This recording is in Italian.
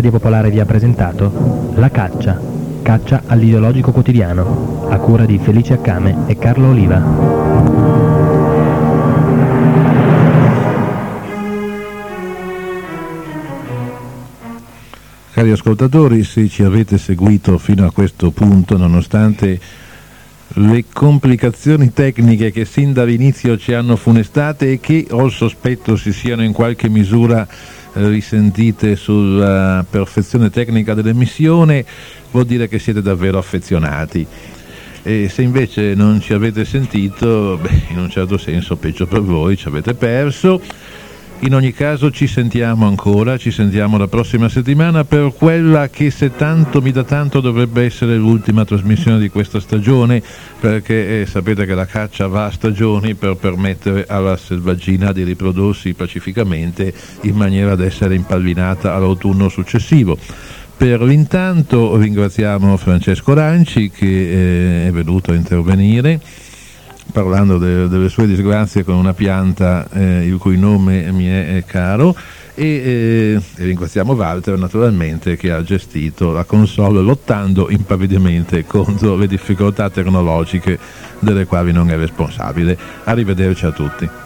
Radio Popolare vi ha presentato La Caccia, caccia all'ideologico quotidiano, a cura di Felice Accame e Carlo Oliva. Cari ascoltatori, se ci avete seguito fino a questo punto, nonostante le complicazioni tecniche che sin dall'inizio ci hanno funestate e che ho il sospetto si siano in qualche misura risentite sulla perfezione tecnica dell'emissione, vuol dire che siete davvero affezionati. E se invece non ci avete sentito, in un certo senso peggio per voi, ci avete perso. In ogni caso ci sentiamo ancora, ci sentiamo la prossima settimana per quella che, se tanto mi dà tanto, dovrebbe essere l'ultima trasmissione di questa stagione, perché sapete che la caccia va a stagioni per permettere alla selvaggina di riprodursi pacificamente in maniera da essere impallinata all'autunno successivo. Per l'intanto ringraziamo Francesco Ranci che è venuto a intervenire parlando delle sue disgrazie con una pianta il cui nome mi è caro, e ringraziamo Walter naturalmente che ha gestito la console lottando impavidemente contro le difficoltà tecnologiche delle quali non è responsabile. Arrivederci a tutti.